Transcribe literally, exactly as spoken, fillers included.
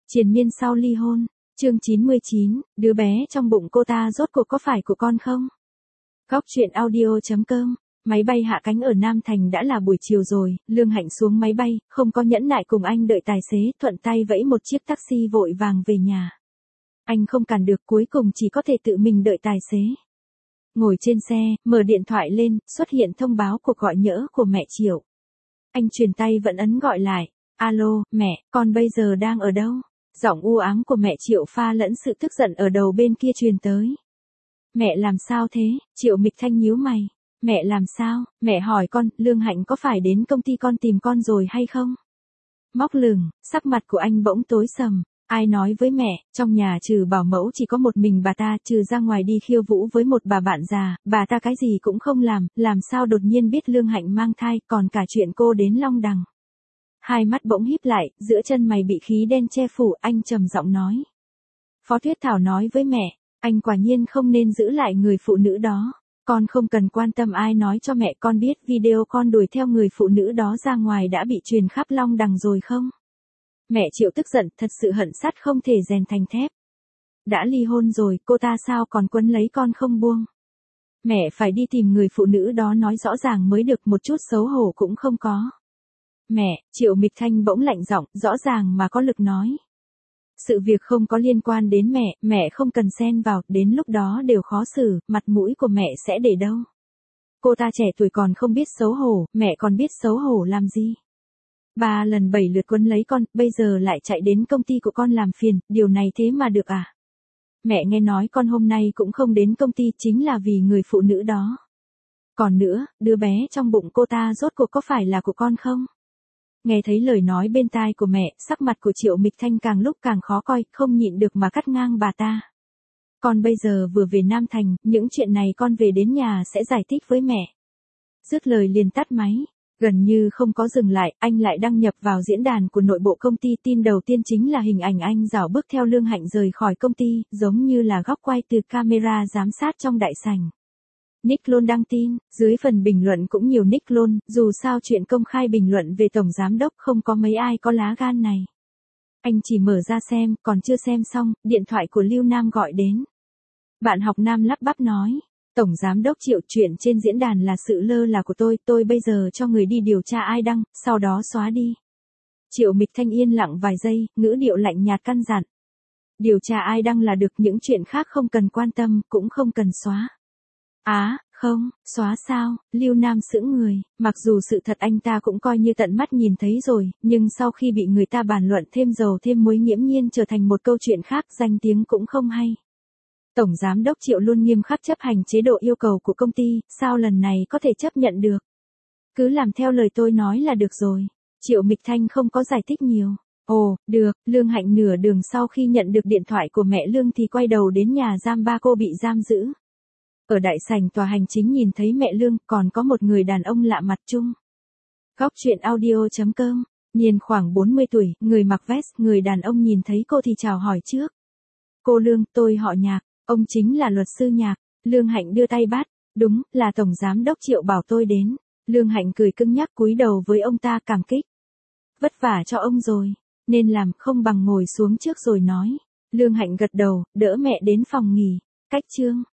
Triền miên sau ly hôn, chương chín mươi chín, đứa bé trong bụng cô ta rốt cuộc có phải của con không? Góc truyện audio.com, máy bay hạ cánh ở Nam Thành đã là buổi chiều rồi, Lương Hạnh xuống máy bay, không có nhẫn nại cùng anh đợi tài xế, thuận tay vẫy một chiếc taxi vội vàng về nhà. Anh không cản được, cuối cùng chỉ có thể tự mình đợi tài xế. Ngồi trên xe, mở điện thoại lên, xuất hiện thông báo cuộc gọi nhỡ của mẹ Triệu. Anh truyền tay vẫn ấn gọi lại, alo, mẹ, con bây giờ đang ở đâu? Giọng u ám của mẹ Triệu pha lẫn sự tức giận ở đầu bên kia truyền tới. Mẹ làm sao thế? Triệu Mịch Thanh nhíu mày. Mẹ làm sao? Mẹ hỏi con, Lương Hạnh có phải đến công ty con tìm con rồi hay không? Móc lửng, sắc mặt của anh bỗng tối sầm. Ai nói với mẹ, trong nhà trừ bảo mẫu chỉ có một mình bà ta, trừ ra ngoài đi khiêu vũ với một bà bạn già, bà ta cái gì cũng không làm, làm sao đột nhiên biết Lương Hạnh mang thai, còn cả chuyện cô đến Long Đằng. Hai mắt bỗng híp lại, giữa chân mày bị khí đen che phủ, anh trầm giọng nói. Phó Tuyết Thảo nói với mẹ, anh quả nhiên không nên giữ lại người phụ nữ đó. Con không cần quan tâm ai nói cho mẹ, con biết video con đuổi theo người phụ nữ đó ra ngoài đã bị truyền khắp Long Đằng rồi không? Mẹ Triệu tức giận, thật sự hận sắt không thể rèn thành thép. Đã ly hôn rồi, cô ta sao còn quấn lấy con không buông? Mẹ phải đi tìm người phụ nữ đó nói rõ ràng mới được, một chút xấu hổ cũng không có. Mẹ, Triệu Mịch Thanh bỗng lạnh giọng, rõ ràng mà có lực nói. Sự việc không có liên quan đến mẹ, mẹ không cần xen vào, đến lúc đó đều khó xử, mặt mũi của mẹ sẽ để đâu. Cô ta trẻ tuổi còn không biết xấu hổ, mẹ còn biết xấu hổ làm gì? Ba lần bảy lượt quấn lấy con, bây giờ lại chạy đến công ty của con làm phiền, điều này thế mà được à? Mẹ nghe nói con hôm nay cũng không đến công ty chính là vì người phụ nữ đó. Còn nữa, đứa bé trong bụng cô ta rốt cuộc có phải là của con không? Nghe thấy lời nói bên tai của mẹ, sắc mặt của Triệu Mịch Thanh càng lúc càng khó coi, không nhịn được mà cắt ngang bà ta. Con bây giờ vừa về Nam Thành, những chuyện này con về đến nhà sẽ giải thích với mẹ. Dứt lời liền tắt máy. Gần như không có dừng lại, anh lại đăng nhập vào diễn đàn của nội bộ công ty. Tin đầu tiên chính là hình ảnh anh rảo bước theo Lương Hạnh rời khỏi công ty, giống như là góc quay từ camera giám sát trong đại sảnh. Nick Lôn đăng tin, dưới phần bình luận cũng nhiều Nick Lôn, dù sao chuyện công khai bình luận về tổng giám đốc không có mấy ai có lá gan này. Anh chỉ mở ra xem, còn chưa xem xong, điện thoại của Lưu Nam gọi đến. Bạn học nam lắp bắp nói. Tổng giám đốc Triệu, chuyện trên diễn đàn là sự lơ là của tôi, tôi bây giờ cho người đi điều tra ai đăng, sau đó xóa đi. Triệu Mịch Thanh yên lặng vài giây, ngữ điệu lạnh nhạt căn dặn. Điều tra ai đăng là được, những chuyện khác không cần quan tâm, cũng không cần xóa. Á, à, không, xóa sao? Lưu Nam sững người, mặc dù sự thật anh ta cũng coi như tận mắt nhìn thấy rồi, nhưng sau khi bị người ta bàn luận thêm dầu thêm muối nghiễm nhiên trở thành một câu chuyện khác, danh tiếng cũng không hay. Tổng giám đốc Triệu luôn nghiêm khắc chấp hành chế độ yêu cầu của công ty, sao lần này có thể chấp nhận được? Cứ làm theo lời tôi nói là được rồi. Triệu Mịch Thanh không có giải thích nhiều. Ồ, được, Lương Hạnh nửa đường sau khi nhận được điện thoại của mẹ Lương thì quay đầu đến nhà giam ba cô bị giam giữ. Ở đại sảnh tòa hành chính nhìn thấy mẹ Lương, còn có một người đàn ông lạ mặt chung. Góc truyện audio.com, niên khoảng bốn mươi tuổi, người mặc vest, người đàn ông nhìn thấy cô thì chào hỏi trước. Cô Lương, tôi họ Nhạc. Ông chính là luật sư Nhạc. Lương Hạnh đưa tay bắt. Đúng, là tổng giám đốc Triệu bảo tôi đến. Lương Hạnh cười cứng nhắc cúi đầu với ông ta cảm kích. Vất vả cho ông rồi. Nên làm, không bằng ngồi xuống trước rồi nói. Lương Hạnh gật đầu, đỡ mẹ đến phòng nghỉ. Cách chương.